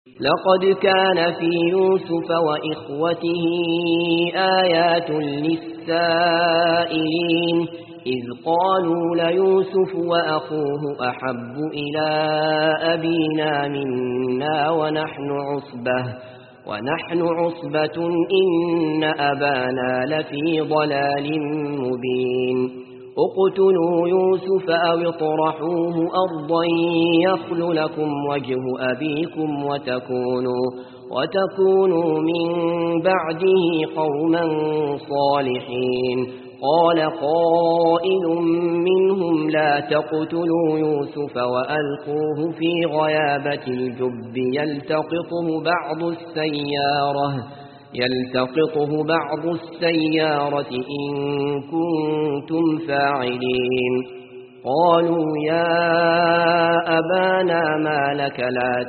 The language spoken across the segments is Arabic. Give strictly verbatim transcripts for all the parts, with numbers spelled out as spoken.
لقد كان في يوسف وإخوته آيات للسائلين إذ قالوا ليوسف وأخوه أحب إلى أبينا منا ونحن عصبة ونحن عصبة إن أبانا لفي ضلال مبين اقتلوا يوسف أو اطرحوه أرضا يخل لكم وجه أبيكم وتكونوا, وتكونوا من بعده قوما صالحين. قال قائل منهم لا تقتلوا يوسف وألقوه في غيابة الجب يلتقطه بعض السيارة يلتقطه بعض السيارة إن كنتم فاعلين. قالوا يا أبانا ما لك لا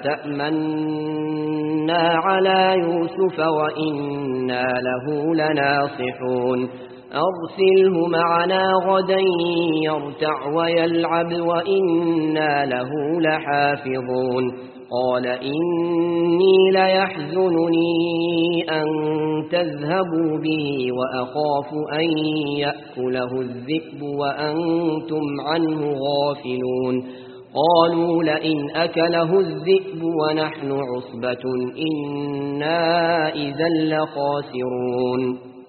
تأمنا على يوسف وإنا له لناصحون أرسله معنا غدا يرتع ويلعب وإنا له لحافظون. قال إني ليحزنني أن تذهبوا به وأخاف أن يأكله الذئب وأنتم عنه غافلون. قالوا لئن أكله الذئب ونحن عصبة إنا إذا لخاسرون.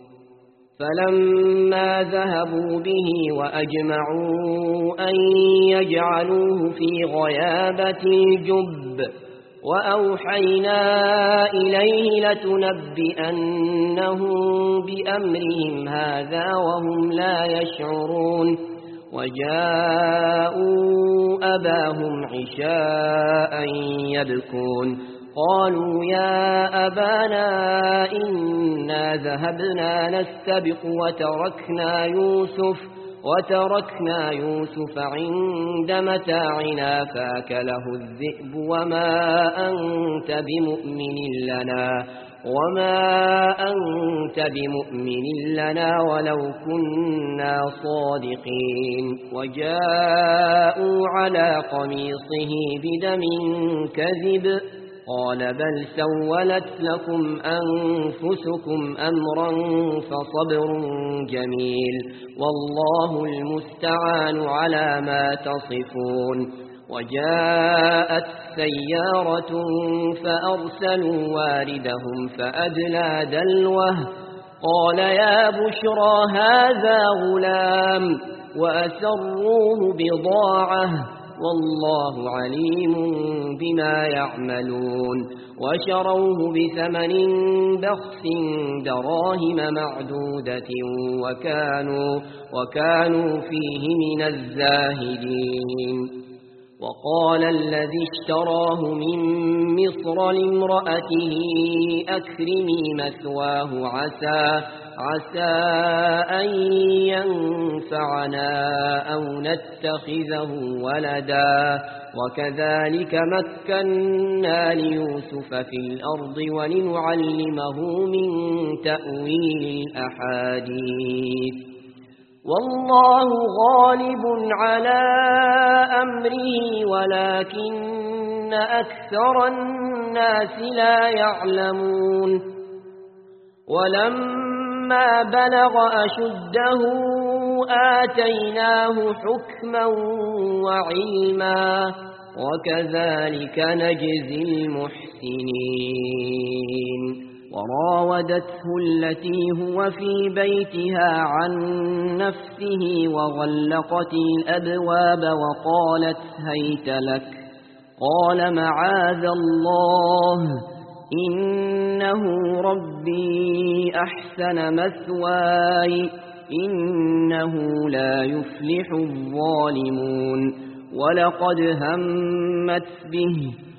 فلما ذهبوا به وأجمعوا أن يجعلوه في غيابة الجب وأوحينا إليه لتنبئنهم بأمرهم هذا وهم لا يشعرون. وجاءوا أباهم عشاء يبكون قالوا يا أبانا إنا ذهبنا نستبق وتركنا يوسف وتركنا يوسف عند متاعنا فأكله الذئب وما أنت بمؤمن لنا وما أنت بمؤمن لنا ولو كنا صادقين. وجاءوا على قميصه بدم كذب قال بل سولت لكم أنفسكم أمرا فصبر جميل والله المستعان على ما تصفون. وجاءت سيارة فأرسلوا واردهم فأدلى دلوه قال يا بشرى هذا غلام وأسروه بضاعة والله عليم بما يعملون. وشروه بثمن بخس دراهم معدودة وكانوا, وكانوا فيه من الزاهدين. وقال الذي اشتراه من مصر لامرأته أكرمي مثواه عسى, عسى أن ينفعنا أو نتخذه ولدا وكذلك مكنا ليوسف في الأرض ولنعلمه من تأويل الأحاديث والله غالب على أمره ولكن أكثر الناس لا يعلمون. ولما بلغ أشده آتيناه حكما وعلما وكذلك نجزي المحسنين. وراودته التي هو في بيتها عن نفسه وغلقت الأبواب وقالت هيت لك قال معاذ الله إنه ربي أحسن مثواي إنه لا يفلح الظالمون. ولقد همت به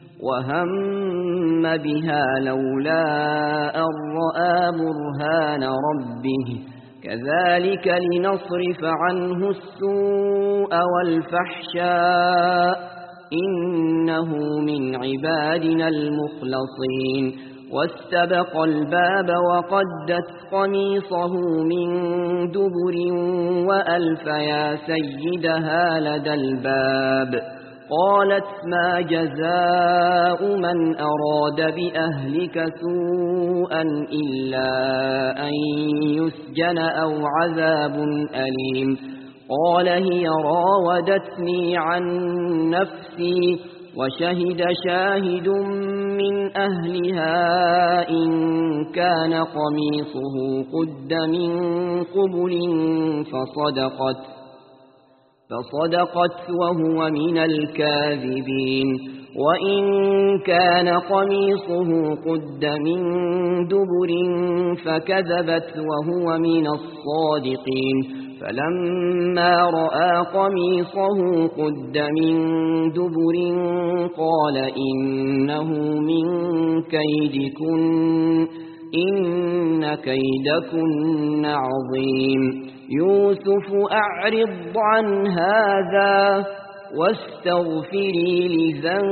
وهم بها لولا أن رأى برهان ربه كذلك لنصرف عنه السوء والفحشاء إنه من عبادنا المخلصين. واستبق الباب وقدت قميصه من دبر وألف يا سيدها لدى الباب قالت ما جزاء من أراد بأهلك سوءا إلا أن يسجن أو عذاب أليم قال هي راودتني عن نفسي وشهد شاهد من أهلها إن كان قميصه قد من قبل فصدقت فصدقت وهو من الكاذبين وإن كان قميصه قد من دبر فكذبت وهو من الصادقين فلما رأى قميصه قد من دبر قال إنه من كيدكن إن كيدكن عظيم يوسف أعرض عن هذا واستغفري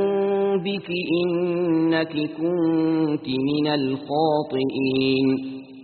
لذنبك إنك كنت من الخاطئين